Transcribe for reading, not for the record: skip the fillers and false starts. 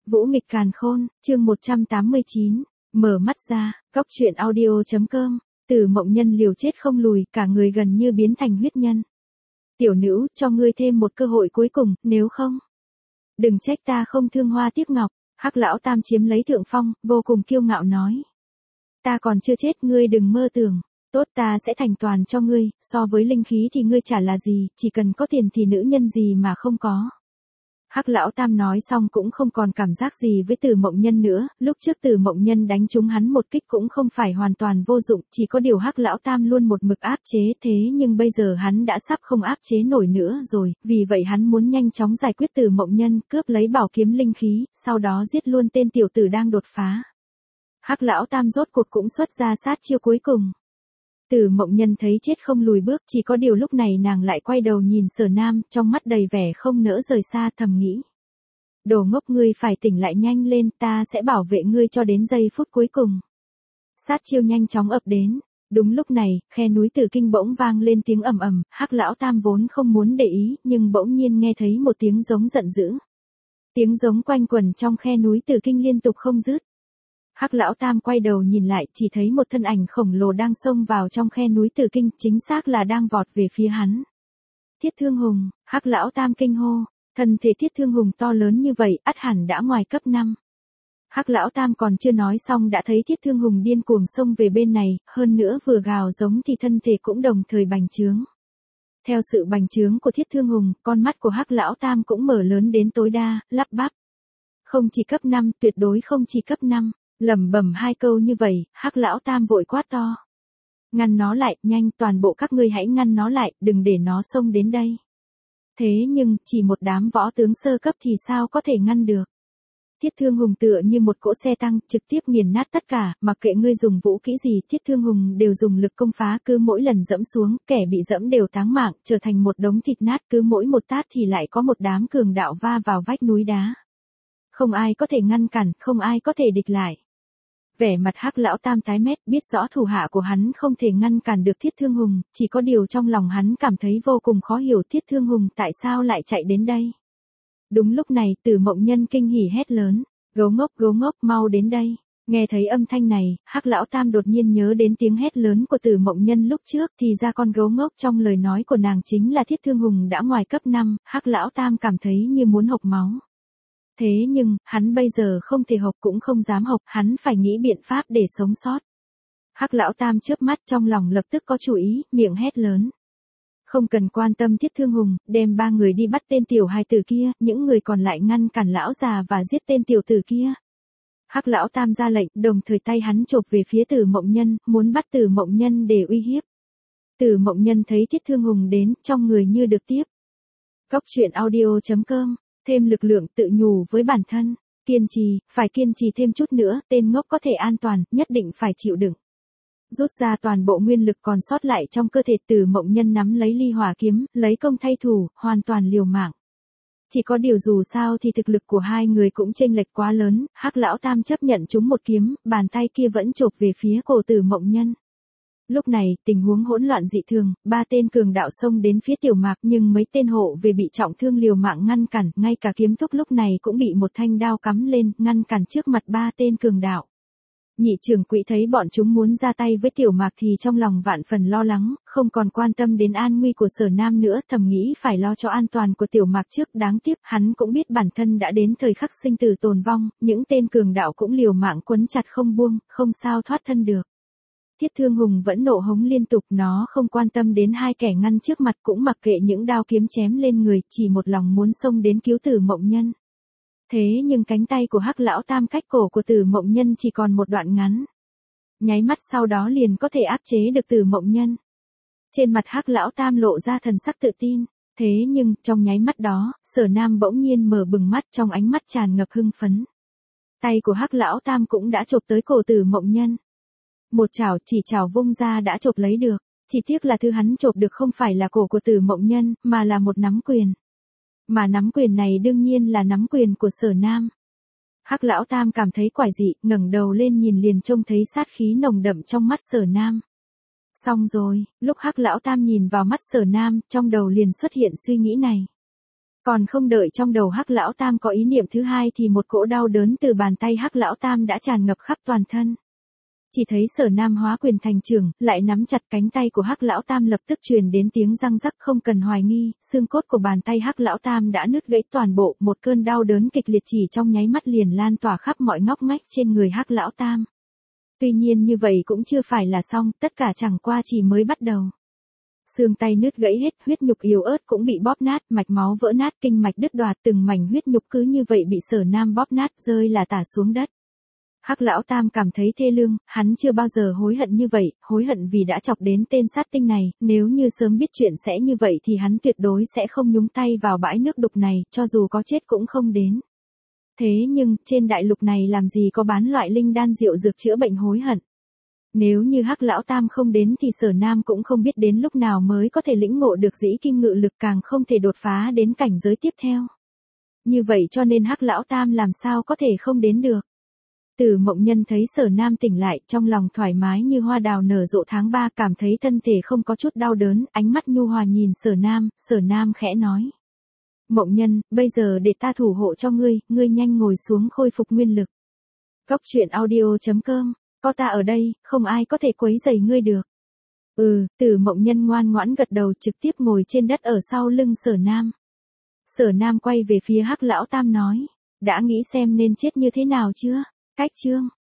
Vũ nghịch càn khôn, chương 189, mở mắt ra, cóc truyện audio.com, Từ Mộng Nhân liều chết không lùi, cả người gần như biến thành huyết nhân. Tiểu nữ, cho ngươi thêm một cơ hội cuối cùng, nếu không, đừng trách ta không thương hoa tiếc ngọc. Hắc lão tam chiếm lấy thượng phong, vô cùng kiêu ngạo nói. Ta còn chưa chết, ngươi đừng mơ tưởng. Tốt, ta sẽ thành toàn cho ngươi, so với linh khí thì ngươi chả là gì, chỉ cần có tiền thì nữ nhân gì mà không có. Hắc lão tam nói xong cũng không còn cảm giác gì với Từ Mộng Nhân nữa, lúc trước Từ Mộng Nhân đánh trúng hắn một kích cũng không phải hoàn toàn vô dụng, chỉ có điều Hắc lão tam luôn một mực áp chế, thế nhưng bây giờ hắn đã sắp không áp chế nổi nữa rồi, vì vậy hắn muốn nhanh chóng giải quyết Từ Mộng Nhân, cướp lấy bảo kiếm linh khí, sau đó giết luôn tên tiểu tử đang đột phá. Hắc lão tam rốt cuộc cũng xuất ra sát chiêu cuối cùng. Từ Mộng Nhân thấy chết không lùi bước, chỉ có điều lúc này nàng lại quay đầu nhìn Sở Nam, trong mắt đầy vẻ không nỡ rời xa, thầm nghĩ. Đồ ngốc, ngươi phải tỉnh lại nhanh lên, ta sẽ bảo vệ ngươi cho đến giây phút cuối cùng. Sát chiêu nhanh chóng ập đến. Đúng lúc này, khe núi Tử Kinh bỗng vang lên tiếng ầm ầm, Hắc lão tam vốn không muốn để ý, nhưng bỗng nhiên nghe thấy một tiếng giống giận dữ. Tiếng giống quanh quẩn trong khe núi Tử Kinh liên tục không dứt. Hắc lão tam quay đầu nhìn lại, chỉ thấy một thân ảnh khổng lồ đang xông vào trong khe núi Tử Kinh, chính xác là đang vọt về phía hắn. Thiết Thương Hùng, Hắc lão tam kinh hô, thân thể Thiết Thương Hùng to lớn như vậy, ắt hẳn đã ngoài cấp 5. Hắc lão tam còn chưa nói xong đã thấy Thiết Thương Hùng điên cuồng xông về bên này, hơn nữa vừa gào giống thì thân thể cũng đồng thời bành trướng. Theo sự bành trướng của Thiết Thương Hùng, con mắt của Hắc lão tam cũng mở lớn đến tối đa, lắp bắp. Không chỉ cấp 5, tuyệt đối không chỉ cấp 5. Lẩm bẩm hai câu như vậy, Hắc lão tam vội quát to. Ngăn nó lại, nhanh, toàn bộ các ngươi hãy ngăn nó lại, đừng để nó xông đến đây. Thế nhưng, chỉ một đám võ tướng sơ cấp thì sao có thể ngăn được. Thiết Thương Hùng tựa như một cỗ xe tăng, trực tiếp nghiền nát tất cả, mặc kệ ngươi dùng vũ kỹ gì, Thiết Thương Hùng đều dùng lực công phá, cứ mỗi lần dẫm xuống, kẻ bị dẫm đều táng mạng, trở thành một đống thịt nát, cứ mỗi một tát thì lại có một đám cường đạo va vào vách núi đá. Không ai có thể ngăn cản, không ai có thể địch lại. Vẻ mặt Hắc lão tam tái mét, biết rõ thủ hạ của hắn không thể ngăn cản được Thiết Thương Hùng, chỉ có điều trong lòng hắn cảm thấy vô cùng khó hiểu Thiết Thương Hùng tại sao lại chạy đến đây. Đúng lúc này, Từ Mộng Nhân kinh hỉ hét lớn, gấu ngốc, mau đến đây. Nghe thấy âm thanh này, Hắc lão tam đột nhiên nhớ đến tiếng hét lớn của Từ Mộng Nhân lúc trước, thì ra con gấu ngốc trong lời nói của nàng chính là Thiết Thương Hùng đã ngoài cấp 5, Hắc lão tam cảm thấy như muốn hộc máu. Thế nhưng, hắn bây giờ không thể học cũng không dám học, hắn phải nghĩ biện pháp để sống sót. Hắc lão tam chớp mắt, trong lòng lập tức có chủ ý, miệng hét lớn. Không cần quan tâm Thiết Thương Hùng, đem 3 người đi bắt tên tiểu hài tử kia, những người còn lại ngăn cản lão già và giết tên tiểu tử kia. Hắc lão tam ra lệnh, đồng thời tay hắn chộp về phía Từ Mộng Nhân, muốn bắt Từ Mộng Nhân để uy hiếp. Từ Mộng Nhân thấy Thiết Thương Hùng đến, trong người như được tiếp. Cóc truyện audio.com, thêm lực lượng tự nhủ với bản thân, kiên trì, phải kiên trì thêm chút nữa, tên ngốc có thể an toàn, nhất định phải chịu đựng. Rút ra toàn bộ nguyên lực còn sót lại trong cơ thể, Từ Mộng Nhân nắm lấy ly hỏa kiếm, lấy công thay thủ, hoàn toàn liều mạng. Chỉ có điều dù sao thì thực lực của hai người cũng chênh lệch quá lớn, Hắc lão tam chấp nhận chúng một kiếm, bàn tay kia vẫn chộp về phía cổ Từ Mộng Nhân. Lúc này, tình huống hỗn loạn dị thường, 3 tên cường đạo xông đến phía Tiểu Mạc, nhưng mấy tên hộ về bị trọng thương liều mạng ngăn cản, ngay cả Kiếm Thúc lúc này cũng bị một thanh đao cắm lên, ngăn cản trước mặt 3 tên cường đạo. Nhị trưởng quỹ thấy bọn chúng muốn ra tay với Tiểu Mạc thì trong lòng vạn phần lo lắng, không còn quan tâm đến an nguy của Sở Nam nữa, thầm nghĩ phải lo cho an toàn của Tiểu Mạc trước. Đáng tiếc, hắn cũng biết bản thân đã đến thời khắc sinh tử tồn vong, những tên cường đạo cũng liều mạng quấn chặt không buông, không sao thoát thân được. Thiết Thương Hùng vẫn nộ hống liên tục, nó không quan tâm đến 2 kẻ ngăn trước mặt, cũng mặc kệ những đao kiếm chém lên người, chỉ một lòng muốn xông đến cứu Từ Mộng Nhân. Thế nhưng cánh tay của Hắc lão tam cách cổ của Từ Mộng Nhân chỉ còn một đoạn ngắn. Nháy mắt sau đó liền có thể áp chế được Từ Mộng Nhân. Trên mặt Hắc lão tam lộ ra thần sắc tự tin, thế nhưng trong nháy mắt đó, Sở Nam bỗng nhiên mở bừng mắt, trong ánh mắt tràn ngập hưng phấn. Tay của Hắc lão tam cũng đã chộp tới cổ Từ Mộng Nhân. Một chảo chỉ chảo vung ra đã chộp lấy được, chỉ tiếc là thứ hắn chộp được không phải là cổ của Từ Mộng Nhân, mà là một nắm quyền. Mà nắm quyền này đương nhiên là nắm quyền của Sở Nam. Hắc lão tam cảm thấy quái dị, ngẩng đầu lên nhìn liền trông thấy sát khí nồng đậm trong mắt Sở Nam. Xong rồi, lúc Hắc lão tam nhìn vào mắt Sở Nam, trong đầu liền xuất hiện suy nghĩ này. Còn không đợi trong đầu Hắc Lão Tam có ý niệm thứ hai thì một cỗ đau đớn từ bàn tay Hắc Lão Tam đã tràn ngập khắp toàn thân. Chỉ thấy Sở Nam hóa quyền thành trưởng, lại nắm chặt cánh tay của Hắc Lão Tam, lập tức truyền đến tiếng răng rắc, không cần hoài nghi, xương cốt của bàn tay Hắc Lão Tam đã nứt gãy toàn bộ, một cơn đau đớn kịch liệt chỉ trong nháy mắt liền lan tỏa khắp mọi ngóc ngách trên người Hắc Lão Tam. Tuy nhiên như vậy cũng chưa phải là xong, tất cả chẳng qua chỉ mới bắt đầu. Xương tay nứt gãy hết, huyết nhục yếu ớt cũng bị bóp nát, mạch máu vỡ nát, kinh mạch đứt đoạt, từng mảnh huyết nhục cứ như vậy bị Sở Nam bóp nát, rơi là tả xuống đất. Hắc Lão Tam cảm thấy thê lương, hắn chưa bao giờ hối hận như vậy, hối hận vì đã chọc đến tên sát tinh này, nếu như sớm biết chuyện sẽ như vậy thì hắn tuyệt đối sẽ không nhúng tay vào bãi nước đục này, cho dù có chết cũng không đến. Thế nhưng, trên đại lục này làm gì có bán loại linh đan rượu dược chữa bệnh hối hận. Nếu như Hắc Lão Tam không đến thì Sở Nam cũng không biết đến lúc nào mới có thể lĩnh ngộ được dĩ kim ngự lực, càng không thể đột phá đến cảnh giới tiếp theo. Như vậy cho nên Hắc Lão Tam làm sao có thể không đến được. Từ Mộng Nhân thấy Sở Nam tỉnh lại, trong lòng thoải mái như hoa đào nở rộ tháng 3, cảm thấy thân thể không có chút đau đớn, ánh mắt nhu hòa nhìn Sở Nam khẽ nói. Mộng Nhân, bây giờ để ta thủ hộ cho ngươi, ngươi nhanh ngồi xuống khôi phục nguyên lực. Góc truyện audio.com, có ta ở đây, không ai có thể quấy rầy ngươi được. Từ Mộng Nhân ngoan ngoãn gật đầu, trực tiếp ngồi trên đất ở sau lưng Sở Nam. Sở Nam quay về phía Hắc Lão Tam nói, đã nghĩ xem nên chết như thế nào chưa? Cách chương